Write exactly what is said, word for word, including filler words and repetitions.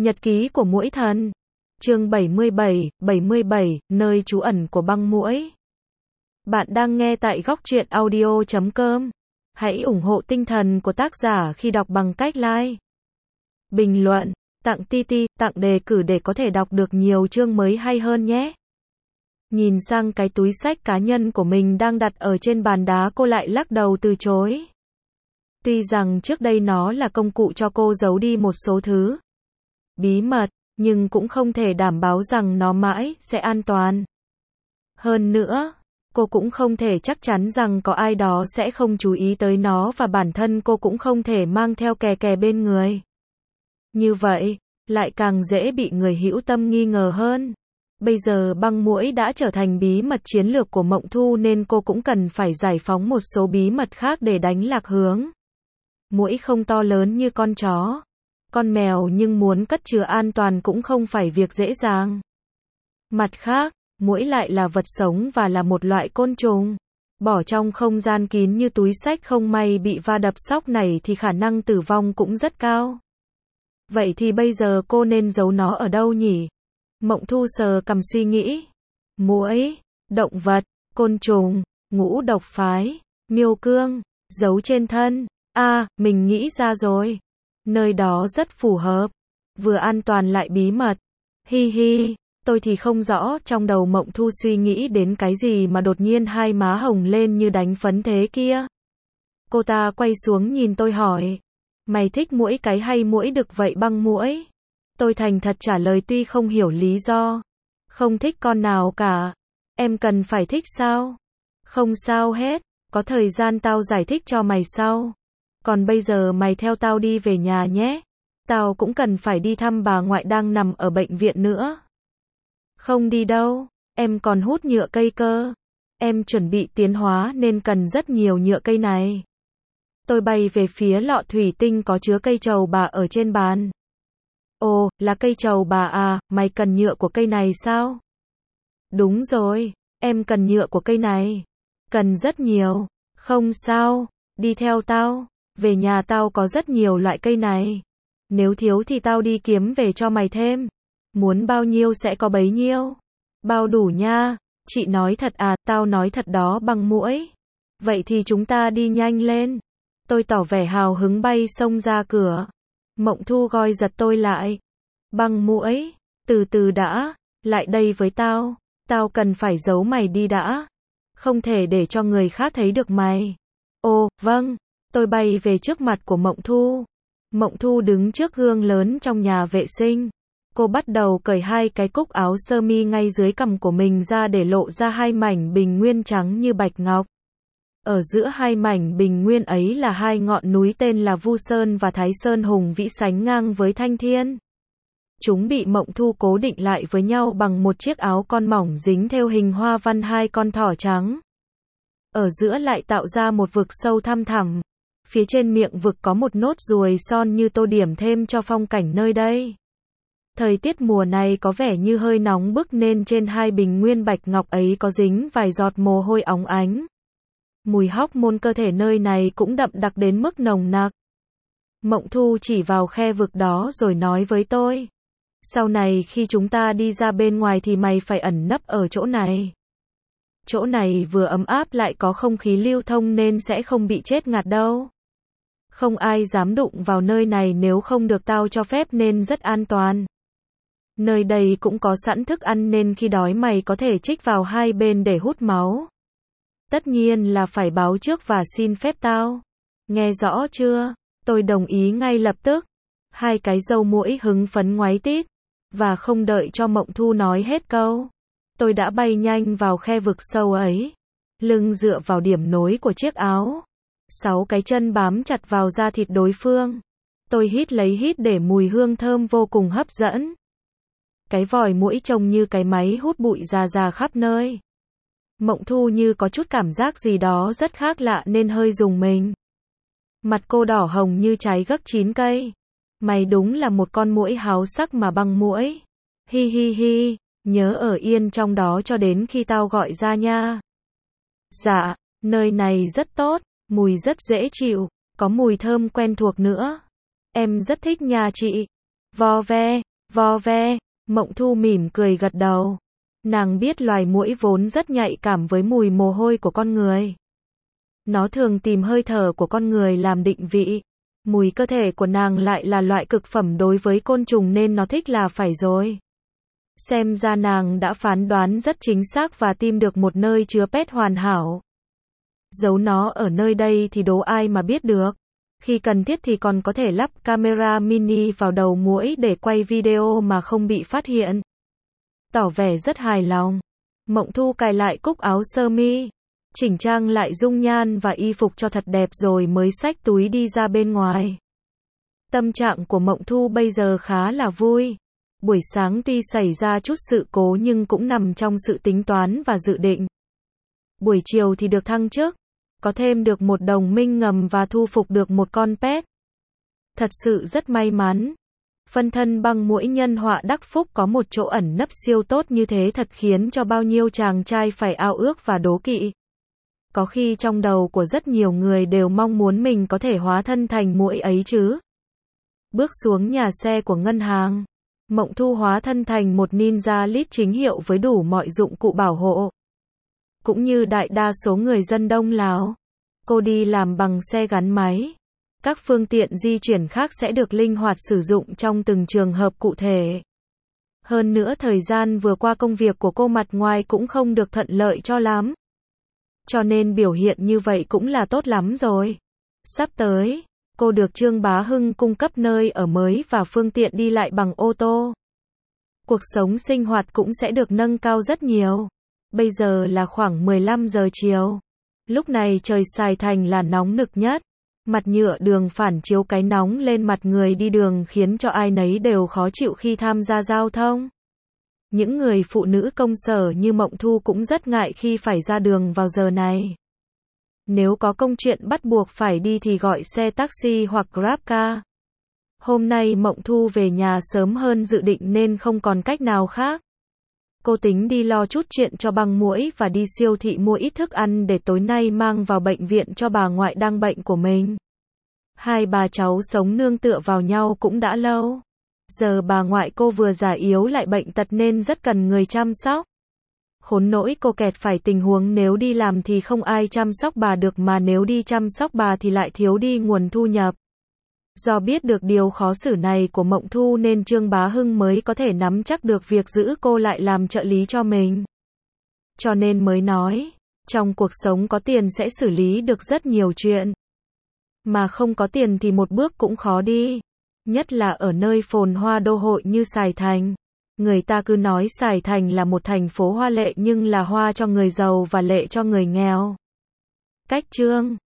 Nhật ký của muỗi thần. Chương bảy mươi bảy, bảy mươi bảy, nơi trú ẩn của băng muỗi. Bạn đang nghe tại góc truyện audio chấm com. Hãy ủng hộ tinh thần của tác giả khi đọc bằng cách like, bình luận, tặng ti ti, tặng đề cử để có thể đọc được nhiều chương mới hay hơn nhé. Nhìn sang cái túi xách cá nhân của mình đang đặt ở trên bàn đá, cô lại lắc đầu từ chối. Tuy rằng trước đây nó là công cụ cho cô giấu đi một số thứ bí mật, nhưng cũng không thể đảm bảo rằng nó mãi sẽ an toàn. Hơn nữa, cô cũng không thể chắc chắn rằng có ai đó sẽ không chú ý tới nó, và bản thân cô cũng không thể mang theo kè kè bên người. Như vậy, lại càng dễ bị người hữu tâm nghi ngờ hơn. Bây giờ băng muỗi đã trở thành bí mật chiến lược của Mộng Thu, nên cô cũng cần phải giải phóng một số bí mật khác để đánh lạc hướng. Muỗi không to lớn như con chó, con mèo, nhưng muốn cất chứa an toàn cũng không phải việc dễ dàng. Mặt khác, muỗi lại là vật sống và là một loại côn trùng. Bỏ trong không gian kín như túi xách, không may bị va đập sóc này thì khả năng tử vong cũng rất cao. Vậy thì bây giờ cô nên giấu nó ở đâu nhỉ? Mộng Thu sờ cằm suy nghĩ. Muỗi, động vật, côn trùng, ngũ độc phái, miêu cương, giấu trên thân. À, mình nghĩ ra rồi. Nơi đó rất phù hợp, vừa an toàn lại bí mật. Hi hi, tôi thì không rõ trong đầu Mộng Thu suy nghĩ đến cái gì mà đột nhiên hai má hồng lên như đánh phấn thế kia. Cô ta quay xuống nhìn tôi hỏi, mày thích muỗi cái hay muỗi đực vậy băng muỗi? Tôi thành thật trả lời tuy không hiểu lý do. Không thích con nào cả. Em cần phải thích sao? Không sao hết, có thời gian tao giải thích cho mày sau. Còn bây giờ mày theo tao đi về nhà nhé. Tao cũng cần phải đi thăm bà ngoại đang nằm ở bệnh viện nữa. Không đi đâu, em còn hút nhựa cây cơ. Em chuẩn bị tiến hóa nên cần rất nhiều nhựa cây này. Tôi bay về phía lọ thủy tinh có chứa cây trầu bà ở trên bàn. Ồ, là cây trầu bà à, mày cần nhựa của cây này sao? Đúng rồi, em cần nhựa của cây này. Cần rất nhiều. Không sao, đi theo tao. Về nhà tao có rất nhiều loại cây này. Nếu thiếu thì tao đi kiếm về cho mày thêm. Muốn bao nhiêu sẽ có bấy nhiêu. Bao đủ nha. Chị nói thật à? Tao nói thật đó băng muỗi. Vậy thì chúng ta đi nhanh lên. Tôi tỏ vẻ hào hứng bay xông ra cửa. Mộng Thu gọi giật tôi lại. Băng muỗi, từ từ đã, lại đây với tao. Tao cần phải giấu mày đi đã. Không thể để cho người khác thấy được mày. Ồ, vâng. Tôi bay về trước mặt của Mộng Thu. Mộng Thu đứng trước gương lớn trong nhà vệ sinh. Cô bắt đầu cởi hai cái cúc áo sơ mi ngay dưới cằm của mình ra để lộ ra hai mảnh bình nguyên trắng như bạch ngọc. Ở giữa hai mảnh bình nguyên ấy là hai ngọn núi tên là Vu Sơn và Thái Sơn hùng vĩ sánh ngang với Thanh Thiên. Chúng bị Mộng Thu cố định lại với nhau bằng một chiếc áo con mỏng dính theo hình hoa văn hai con thỏ trắng. Ở giữa lại tạo ra một vực sâu thăm thẳm. Phía trên miệng vực có một nốt ruồi son như tô điểm thêm cho phong cảnh nơi đây. Thời tiết mùa này có vẻ như hơi nóng bức nên trên hai bình nguyên bạch ngọc ấy có dính vài giọt mồ hôi óng ánh. Mùi hóc môn cơ thể nơi này cũng đậm đặc đến mức nồng nặc. Mộng Thu chỉ vào khe vực đó rồi nói với tôi. Sau này khi chúng ta đi ra bên ngoài thì mày phải ẩn nấp ở chỗ này. Chỗ này vừa ấm áp lại có không khí lưu thông nên sẽ không bị chết ngạt đâu. Không ai dám đụng vào nơi này nếu không được tao cho phép nên rất an toàn. Nơi đây cũng có sẵn thức ăn nên khi đói mày có thể chích vào hai bên để hút máu. Tất nhiên là phải báo trước và xin phép tao. Nghe rõ chưa? Tôi đồng ý ngay lập tức. Hai cái râu muỗi hứng phấn ngoáy tít. Và không đợi cho Mộng Thu nói hết câu, tôi đã bay nhanh vào khe vực sâu ấy. Lưng dựa vào điểm nối của chiếc áo. Sáu cái chân bám chặt vào da thịt đối phương. Tôi hít lấy hít để mùi hương thơm vô cùng hấp dẫn. Cái vòi muỗi trông như cái máy hút bụi già già khắp nơi. Mộng Thu như có chút cảm giác gì đó rất khác lạ nên hơi rùng mình. Mặt cô đỏ hồng như trái gấc chín cây. Mày đúng là một con muỗi háo sắc mà băng muỗi. Hi hi hi, nhớ ở yên trong đó cho đến khi tao gọi ra nha. Dạ, nơi này rất tốt, mùi rất dễ chịu, có mùi thơm quen thuộc nữa. Em rất thích nha chị. Vo ve, Vo ve, Mộng Thu mỉm cười gật đầu. Nàng biết loài muỗi vốn rất nhạy cảm với mùi mồ hôi của con người. Nó thường tìm hơi thở của con người làm định vị. Mùi cơ thể của nàng lại là loại cực phẩm đối với côn trùng nên nó thích là phải rồi. Xem ra nàng đã phán đoán rất chính xác và tìm được một nơi chứa pet hoàn hảo. Giấu nó ở nơi đây thì đố ai mà biết được. Khi cần thiết thì còn có thể lắp camera mini vào đầu muỗi để quay video mà không bị phát hiện. Tỏ vẻ rất hài lòng. Mộng Thu cài lại cúc áo sơ mi, chỉnh trang lại dung nhan và y phục cho thật đẹp rồi mới xách túi đi ra bên ngoài. Tâm trạng của Mộng Thu bây giờ khá là vui. Buổi sáng tuy xảy ra chút sự cố nhưng cũng nằm trong sự tính toán và dự định. Buổi chiều thì được thăng chức, có thêm được một đồng minh ngầm và thu phục được một con pet. Thật sự rất may mắn. Phân thân băng muỗi nhân họa đắc phúc có một chỗ ẩn nấp siêu tốt như thế thật khiến cho bao nhiêu chàng trai phải ao ước và đố kỵ. Có khi trong đầu của rất nhiều người đều mong muốn mình có thể hóa thân thành muỗi ấy chứ. Bước xuống nhà xe của ngân hàng, Mộng Thu hóa thân thành một ninja lít chính hiệu với đủ mọi dụng cụ bảo hộ. Cũng như đại đa số người dân Đông Lào, cô đi làm bằng xe gắn máy. Các phương tiện di chuyển khác sẽ được linh hoạt sử dụng trong từng trường hợp cụ thể. Hơn nữa thời gian vừa qua công việc của cô mặt ngoài cũng không được thuận lợi cho lắm. Cho nên biểu hiện như vậy cũng là tốt lắm rồi. Sắp tới, cô được Trương Bá Hưng cung cấp nơi ở mới và phương tiện đi lại bằng ô tô. Cuộc sống sinh hoạt cũng sẽ được nâng cao rất nhiều. Bây giờ là khoảng mười lăm giờ chiều. Lúc này trời Sài Thành là nóng nực nhất. Mặt nhựa đường phản chiếu cái nóng lên mặt người đi đường khiến cho ai nấy đều khó chịu khi tham gia giao thông. Những người phụ nữ công sở như Mộng Thu cũng rất ngại khi phải ra đường vào giờ này. Nếu có công chuyện bắt buộc phải đi thì gọi xe taxi hoặc GrabCar. Hôm nay Mộng Thu về nhà sớm hơn dự định nên không còn cách nào khác. Cô tính đi lo chút chuyện cho băng muỗi và đi siêu thị mua ít thức ăn để tối nay mang vào bệnh viện cho bà ngoại đang bệnh của mình. Hai bà cháu sống nương tựa vào nhau cũng đã lâu. Giờ bà ngoại cô vừa già yếu lại bệnh tật nên rất cần người chăm sóc. Khốn nỗi cô kẹt phải tình huống nếu đi làm thì không ai chăm sóc bà được mà nếu đi chăm sóc bà thì lại thiếu đi nguồn thu nhập. Do biết được điều khó xử này của Mộng Thu nên Trương Bá Hưng mới có thể nắm chắc được việc giữ cô lại làm trợ lý cho mình. Cho nên mới nói, trong cuộc sống có tiền sẽ xử lý được rất nhiều chuyện. Mà không có tiền thì một bước cũng khó đi. Nhất là ở nơi phồn hoa đô hội như Sài Thành. Người ta cứ nói Sài Thành là một thành phố hoa lệ nhưng là hoa cho người giàu và lệ cho người nghèo. Cách chương